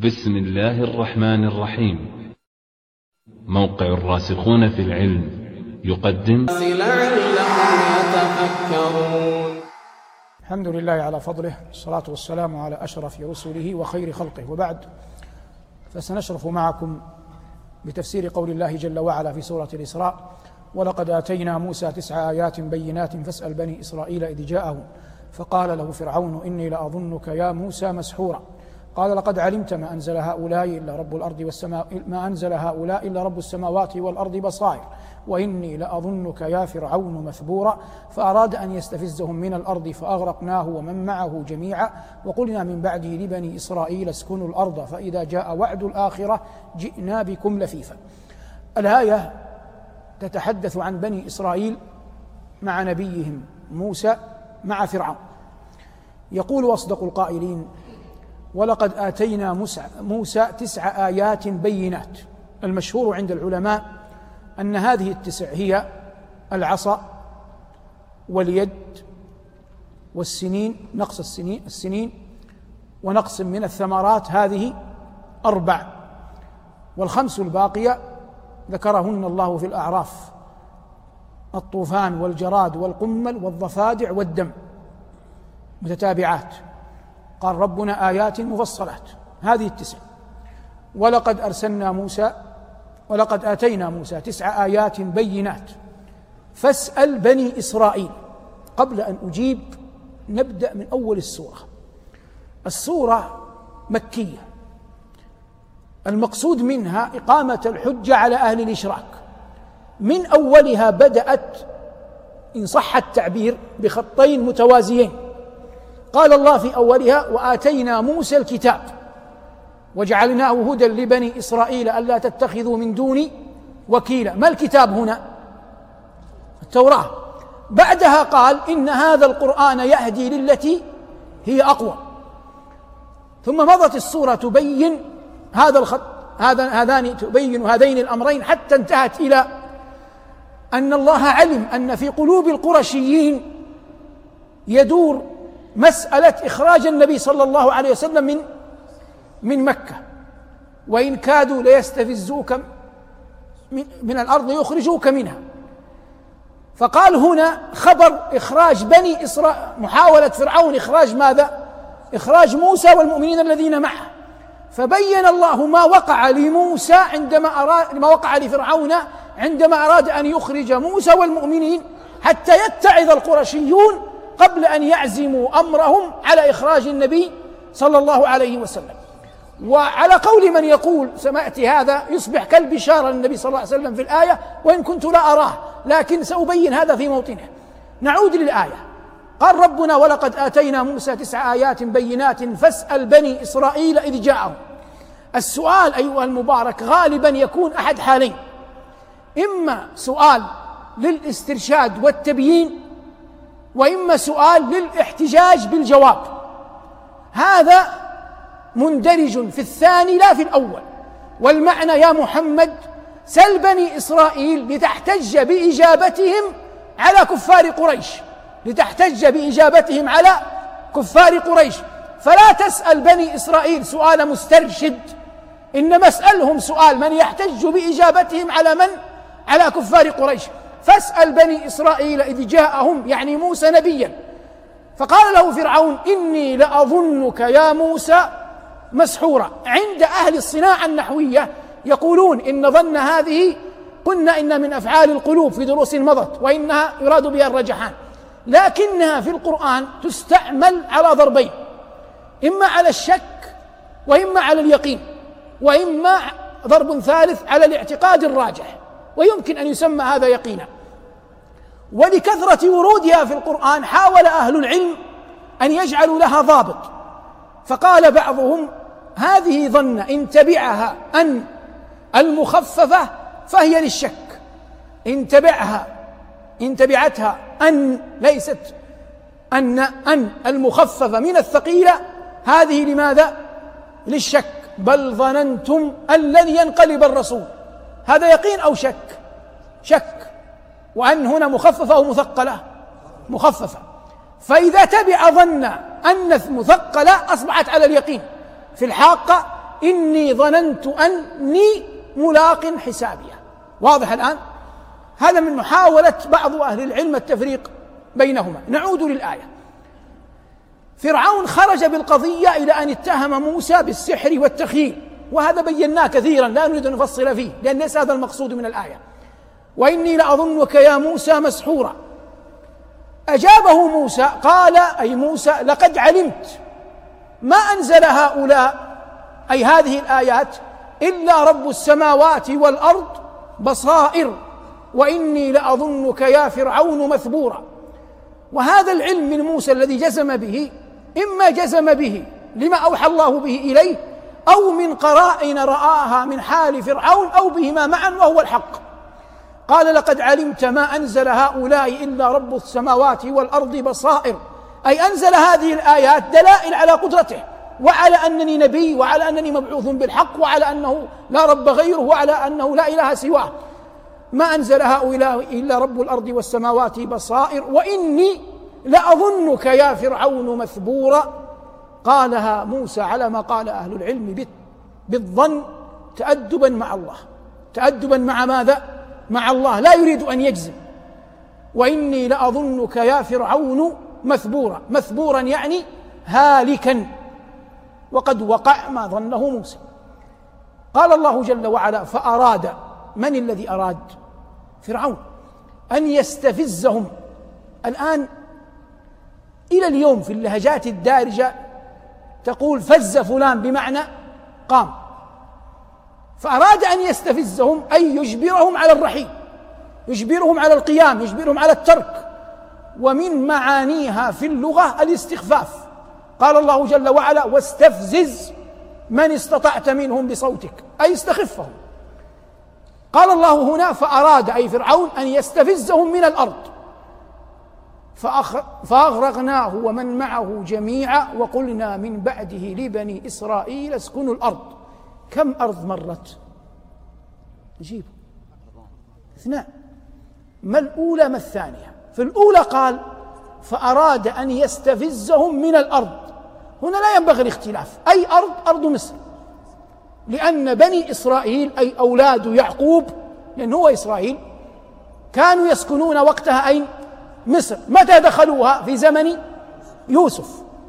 بسم الله الرحمن الرحيم. موقع الراسخون في العلم يقدم لعلهم يتفكرون. الحمد لله على فضله، الصلاة والسلام على أشرف رسله وخير خلقه، وبعد، فسنشرف معكم بتفسير قول الله جل وعلا في سورة الإسراء: ولقد آتينا موسى 9 آيات بينات فاسأل بني إسرائيل إذ جاءهم فقال له فرعون إني لأظنك يا موسى مسحورا قال لقد علمت ما أنزل هؤلاء إلا رب السماوات والأرض بصائر وإني لأظنك يا فرعون مثبورا فأراد أن يستفزهم من الأرض فأغرقناه ومن معه جميعا وقلنا من بعده لبني إسرائيل اسكنوا الأرض فإذا جاء وعد الآخرة جئنا بكم لفيفا. الآية تتحدث عن بني إسرائيل مع نبيهم موسى مع فرعون. يقول أصدق القائلين: ولقد آتينا موسى 9 آيات بينات. المشهور عند العلماء أن هذه ال9 هي العصا واليد والسنين، نقص السنين ونقص من الثمرات، هذه 4، وال5 الباقية ذكرهن الله في الأعراف: الطوفان والجراد والقمل والضفادع والدم متتابعات. قال ربنا آيات مفصلات، هذه ال9. ولقد آتينا موسى 9 آيات بينات فاسأل بني إسرائيل. قبل أن أجيب نبدأ من أول السورة. السورة مكية، المقصود منها إقامة الحجة على أهل الإشراك. من أولها بدأت إن صح التعبير بخطين متوازيين. قال الله في أولها: وآتينا موسى الكتاب وجعلناه هدى لبني إسرائيل ألا تتخذوا من دوني وكيلا. ما الكتاب هنا؟ التوراة. بعدها قال: إن هذا القرآن يهدي للتي هي أقوى. ثم مضت السورة تبين تبين هذين الأمرين حتى انتهت إلى أن الله علم أن في قلوب القرشيين يدور مسألة إخراج النبي صلى الله عليه وسلم من مكة، وإن كادوا ليستفزوك من الأرض يخرجوك منها. فقال هنا خبر إخراج بني إسرائيل، محاولة فرعون إخراج ماذا؟ إخراج موسى والمؤمنين الذين معه. فبين الله ما وقع لموسى ما وقع لفرعون عندما أراد أن يخرج موسى والمؤمنين، حتى يتعظ القرشيون قبل أن يعزموا أمرهم على إخراج النبي صلى الله عليه وسلم. وعلى قول من يقول سمعت هذا يصبح كالبشارة للنبي صلى الله عليه وسلم في الآية، وإن كنت لا أراه، لكن سأبين هذا في موطنه. نعود للآية. قال ربنا: ولقد آتينا موسى 9 آيات بينات فاسأل بني إسرائيل إذ جاءهم. السؤال أيها المبارك غالبا يكون أحد حالين: إما سؤال للاسترشاد والتبيين، وإما سؤال للاحتجاج بالجواب. هذا مندرج في الثاني لا في الأول. والمعنى: يا محمد سل بني إسرائيل لتحتج بإجابتهم على كفار قريش، فلا تسأل بني إسرائيل سؤال مسترشد، إنما اسألهم سؤال من يحتج بإجابتهم على كفار قريش. فاسأل بني إسرائيل إذ جاءهم، يعني موسى نبيا. فقال له فرعون: إني لأظنك يا موسى مسحورا. عند أهل الصناعة النحوية يقولون إن ظن هذه قلنا إن من أفعال القلوب في دروس مضت، وإنها يراد بها الرجحان، لكنها في القرآن تستعمل على ضربين: إما على الشك، وإما على اليقين، وإما ضرب ثالث على الاعتقاد الراجح، ويمكن أن يسمى هذا يقينا. ولكثرة ورودها في القرآن حاول أهل العلم أن يجعلوا لها ضابط، فقال بعضهم: هذه ظن إن تبعها أن المخففة فهي للشك، إن تبعتها أن ليست أن المخففة من الثقيلة، هذه لماذا؟ للشك. بل ظننتم أن لن ينقلب الرسول. هذا يقين أو شك. وأن هنا مخففة أو مثقلة؟ مخففة. فإذا تبع ظن أن مثقلة أصبحت على اليقين. في الحاقة إني ظننت أني ملاق حسابيه. واضح الآن؟ هذا من محاولة بعض أهل العلم التفريق بينهما. نعود للآية. فرعون خرج بالقضية إلى أن اتهم موسى بالسحر والتخييل، وهذا بيناه كثيرا، لا نريد أن نفصل فيه لأن ليس هذا المقصود من الآية. وإني لأظنك يا موسى مسحورا. أجابه موسى قال أي موسى لقد علمت ما أنزل هؤلاء أي هذه الآيات إلا رب السماوات والأرض بصائر وإني لأظنك يا فرعون مثبورا. وهذا العلم من موسى الذي جزم به إما جزم به لما أوحى الله به إليه أو من قرائن رآها من حال فرعون أو بهما معا وهو الحق. قال لقد علمت ما أنزل هؤلاء إلا رب السماوات والأرض بصائر، أي أنزل هذه الآيات دلائل على قدرته وعلى أنني نبي وعلى أنني مبعوث بالحق وعلى أنه لا رب غيره وعلى أنه لا إله سواه. ما أنزل هؤلاء إلا رب الأرض والسماوات بصائر وإني لأظنك يا فرعون مثبورا. قالها موسى على ما قال أهل العلم بالظن تأدبا مع الله. تأدبا مع ماذا؟ مع الله، لا يريد أن يجزم. وإني لأظنك يا فرعون مثبورا. مثبورا يعني هالكا، وقد وقع ما ظنه موسى. قال الله جل وعلا فأراد، من الذي أراد؟ فرعون، أن يستفزهم. الآن إلى اليوم في اللهجات الدارجة تقول فز فلان بمعنى قام. فأراد أن يستفزهم أي يجبرهم على الرحيل، يجبرهم على القيام، يجبرهم على الترك. ومن معانيها في اللغة الاستخفاف. قال الله جل وعلا واستفزز من استطعت منهم بصوتك، أي استخفهم. قال الله هنا فأراد أي فرعون أن يستفزهم من الأرض فأغرقناه ومن معه جميعا وقلنا من بعده لبني إسرائيل اسكنوا الأرض. كم أرض مرت؟ نجيب 2. ما الأولى ما الثانية؟ في الأولى قال فأراد أن يستفزهم من الأرض. هنا لا ينبغي الاختلاف، أي أرض أرض مصر، لأن بني إسرائيل أي أولاد يعقوب، لأن هو إسرائيل، كانوا يسكنون وقتها أين؟ مصر. متى دخلوها؟ في زمن يوسف.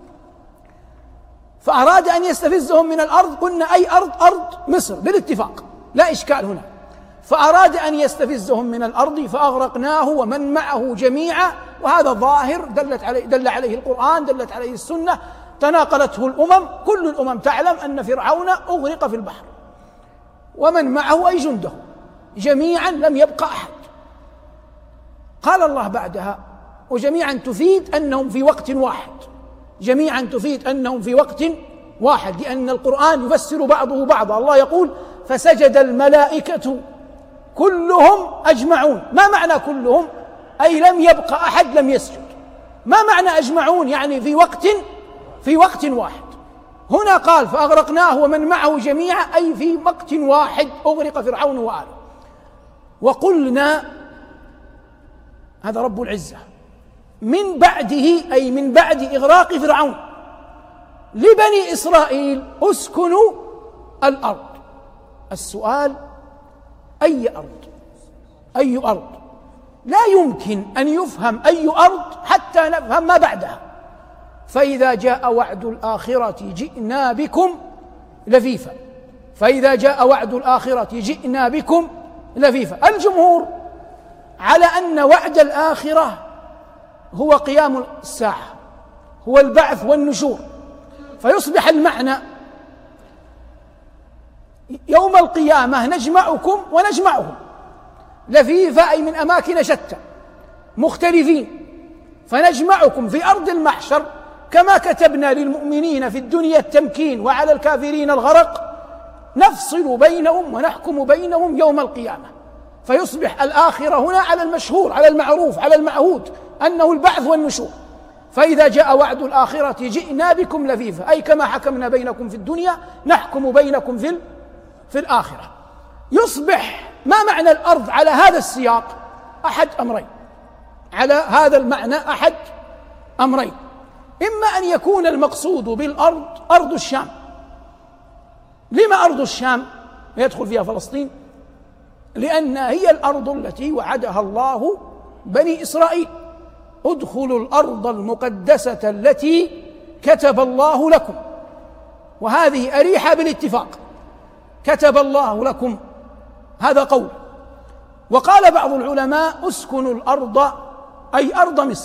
فأراد أن يستفزهم من الأرض، قلنا أي أرض مصر بالاتفاق، لا إشكال هنا. فأراد أن يستفزهم من الأرض فأغرقناه ومن معه جميعا. وهذا ظاهر دل عليه القرآن، دلت عليه السنة، تناقلته الأمم. كل الأمم تعلم أن فرعون أغرق في البحر ومن معه أي جنده جميعا، لم يبقى أحد. قال الله بعدها وجميعا تفيد أنهم في وقت واحد، جميعا تفيد أنهم في وقت واحد، لأن القرآن يفسر بعضه بعضا. الله يقول فسجد الملائكة كلهم أجمعون. ما معنى كلهم؟ أي لم يبقى أحد لم يسجد. ما معنى أجمعون؟ يعني في وقت واحد. هنا قال فأغرقناه ومن معه جميعا، أي في وقت واحد أغرق فرعون وآله. وقلنا، هذا رب العزة، من بعده أي من بعد إغراق فرعون لبني إسرائيل اسكنوا الأرض. السؤال أي أرض؟ أي أرض؟ لا يمكن أن يفهم أي أرض حتى نفهم ما بعدها. فإذا جاء وعد الآخرة جئنا بكم لفيفا. فإذا جاء وعد الآخرة جئنا بكم لفيفا. الجمهور على أن وعد الآخرة هو قيام الساعة، هو البعث والنشور. فيصبح المعنى يوم القيامة نجمعكم ونجمعهم لفيفا، أي من أماكن شتى مختلفين، فنجمعكم في أرض المحشر كما كتبنا للمؤمنين في الدنيا التمكين وعلى الكافرين الغرق، نفصل بينهم ونحكم بينهم يوم القيامة. فيصبح الآخرة هنا على المشهور، على المعروف، على المعهود، أنه البعث والنشور. فإذا جاء وعد الآخرة جئنا بكم لفيفا، أي كما حكمنا بينكم في الدنيا نحكم بينكم في الآخرة. يصبح ما معنى الأرض على هذا السياق؟ أحد أمرين، على هذا المعنى أحد أمرين. إما أن يكون المقصود بالأرض أرض الشام، لما أرض الشام يدخل فيها فلسطين؟ لأنها هي الأرض التي وعدها الله بني إسرائيل: ادخلوا الأرض المقدسة التي كتب الله لكم. وهذه أريحة بالاتفاق، كتب الله لكم، هذا قول. وقال بعض العلماء: اسكنوا الأرض أي أرض مصر.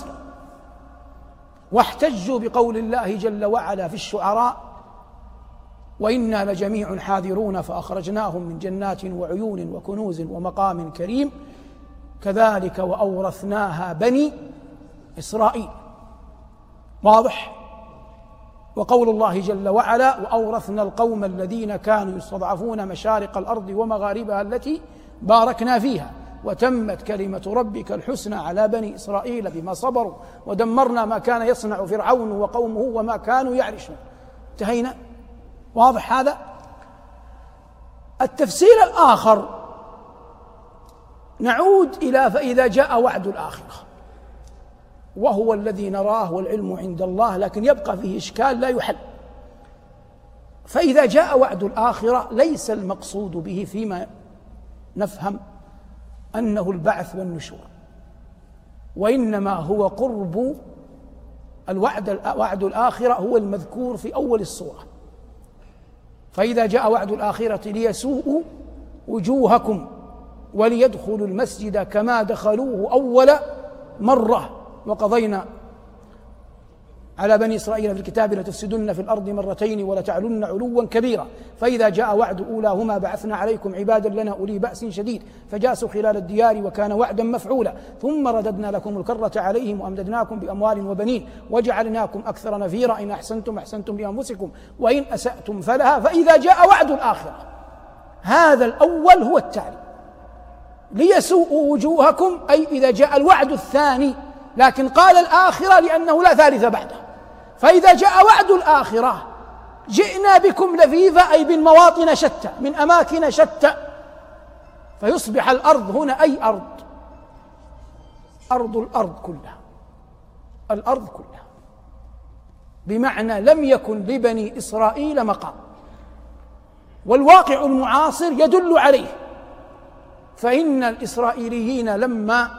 واحتجوا بقول الله جل وعلا في الشعراء: وإنا لجميع حاذرون فأخرجناهم من جنات وعيون وكنوز ومقام كريم كذلك وأورثناها بني إسرائيل. واضح؟ وقول الله جل وعلا: وأورثنا القوم الذين كانوا يستضعفون مشارق الأرض ومغاربها التي باركنا فيها وتمت كلمة ربك الحسنى على بني إسرائيل بما صبروا ودمرنا ما كان يصنع فرعون وقومه وما كانوا يعرشون. انتهينا. واضح هذا؟ التفسير الآخر نعود إلى فإذا جاء وعد الآخرة، وهو الذي نراه والعلم عند الله، لكن يبقى فيه إشكال لا يحل. فإذا جاء وعد الآخرة ليس المقصود به فيما نفهم أنه البعث والنشور، وإنما هو قرب وعد الآخرة هو المذكور في أول السورة: فإذا جاء وعد الآخرة ليسوءوا وجوهكم وليدخلوا المسجد كما دخلوه أول مرة وقضينا على بني إسرائيل في الكتاب لتفسدن في الأرض مرتين ولتعلن علوا كبيرا فإذا جاء وعد أولاهما بعثنا عليكم عبادا لنا أولي بأس شديد فجاسوا خلال الديار وكان وعدا مفعولا ثم رددنا لكم الكرة عليهم وأمددناكم بأموال وبنين وجعلناكم أكثر نفيرا إن أحسنتم أحسنتم لأنفسكم وإن أسأتم فلها فإذا جاء وعد الآخرة. هذا الأول هو التالي: ليسوءوا وجوهكم، أي إذا جاء الوعد الثاني، لكن قال الآخرة لأنه لا ثالث بعده. فإذا جاء وعد الآخرة جئنا بكم لفيفا، أي من مواطن شتى، من أماكن شتى، فيصبح الأرض هنا أي الأرض كلها، الأرض كلها، بمعنى لم يكن لبني إسرائيل مقام، والواقع المعاصر يدل عليه. فإن الإسرائيليين لما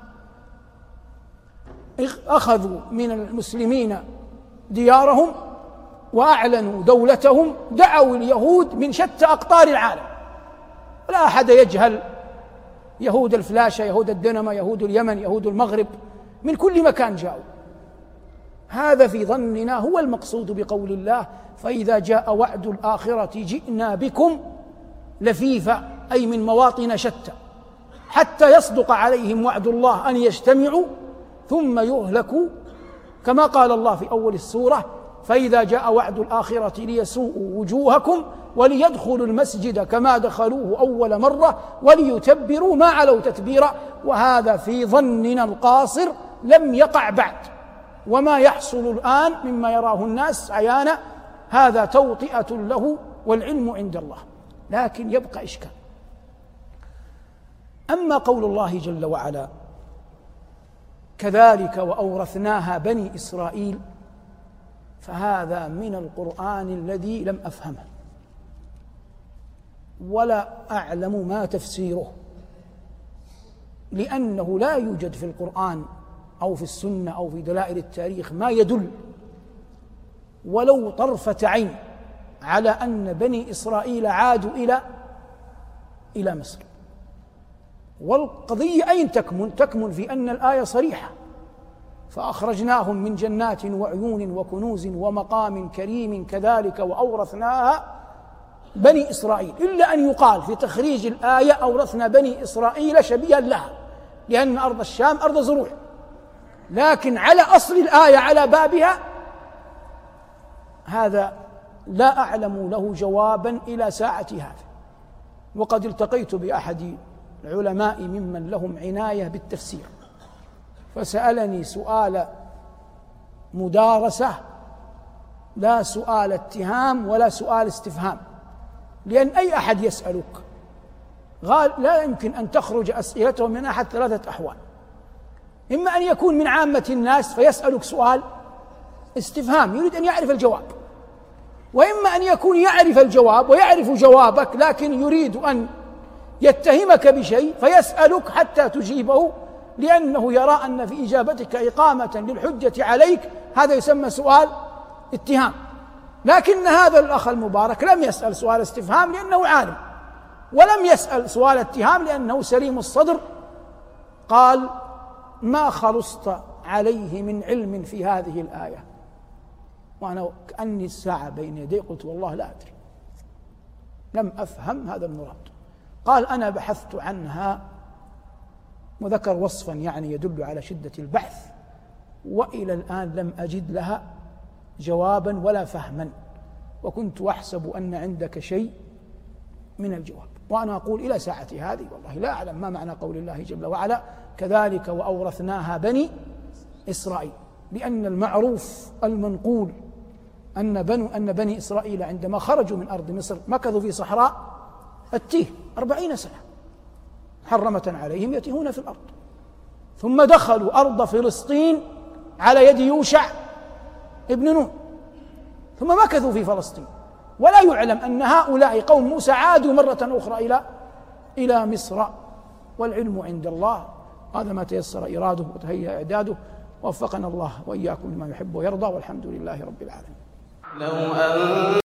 أخذوا من المسلمين ديارهم وأعلنوا دولتهم دعوا اليهود من شتى أقطار العالم، لا أحد يجهل يهود الفلاشة، يهود الدنمة، يهود اليمن، يهود المغرب، من كل مكان جاءوا. هذا في ظننا هو المقصود بقول الله: فإذا جاء وعد الآخرة جئنا بكم لفيفا، أي من مواطن شتى، حتى يصدق عليهم وعد الله أن يجتمعوا ثم يهلكوا، كما قال الله في أول السورة: فإذا جاء وعد الآخرة ليسوءوا وجوهكم وليدخلوا المسجد كما دخلوه أول مرة وليتبروا ما علوا تتبيرا. وهذا في ظننا القاصر لم يقع بعد، وما يحصل الآن مما يراه الناس عيانا هذا توطئة له والعلم عند الله. لكن يبقى إشكال. أما قول الله جل وعلا: كذلك وأورثناها بني إسرائيل، فهذا من القرآن الذي لم أفهمه ولا أعلم ما تفسيره، لأنه لا يوجد في القرآن أو في السنة أو في دلائل التاريخ ما يدل ولو طرفة عين على أن بني إسرائيل عادوا إلى مصر. والقضية أين تكمن؟ تكمن في أن الآية صريحة: فأخرجناهم من جنات وعيون وكنوز ومقام كريم كذلك وأورثناها بني إسرائيل، إلا أن يقال في تخريج الآية: أورثنا بني إسرائيل شبيها لها، لأن أرض الشام أرض زروع. لكن على أصل الآية على بابها هذا لا أعلم له جوابا إلى ساعة هذا. وقد التقيت بأحد العلماء ممن لهم عناية بالتفسير فسألني سؤال مدارسة، لا سؤال اتهام ولا سؤال استفهام، لأن أي أحد يسألك لا يمكن أن تخرج أسئلته من أحد ثلاثة أحوال: إما أن يكون من عامة الناس فيسألك سؤال استفهام يريد أن يعرف الجواب، وإما أن يكون يعرف الجواب ويعرف جوابك لكن يريد أن يتهمك بشيء فيسألك حتى تجيبه، لأنه يرى أن في إجابتك إقامة للحجة عليك، هذا يسمى سؤال اتهام. لكن هذا الأخ المبارك لم يسأل سؤال استفهام لأنه عالم، ولم يسأل سؤال اتهام لأنه سليم الصدر. قال: ما خلصت عليه من علم في هذه الآية. وأنا كأني الساعة بين يدي قلت: والله لا أدري، لم أفهم هذا المراد. قال: أنا بحثت عنها، وذكر وصفا يعني يدل على شدة البحث، وإلى الآن لم أجد لها جوابا ولا فهما، وكنت أحسب أن عندك شيء من الجواب. وأنا أقول إلى ساعتي هذه والله لا أعلم ما معنى قول الله جل وعلا: كذلك وأورثناها بني إسرائيل، لأن المعروف المنقول أن بني إسرائيل عندما خرجوا من أرض مصر مكثوا في صحراء التيه 40 سنة محرمة عليهم يتيهون في الأرض، ثم دخلوا أرض فلسطين على يد يوشع ابن نون، ثم مكثوا في فلسطين، ولا يعلم أن هؤلاء قوم موسى عادوا مرة أخرى إلى مصر، والعلم عند الله. هذا ما تيسر إراده وتهيأ إعداده، ووفقنا الله وإياكم لما يحب ويرضى، والحمد لله رب العالمين.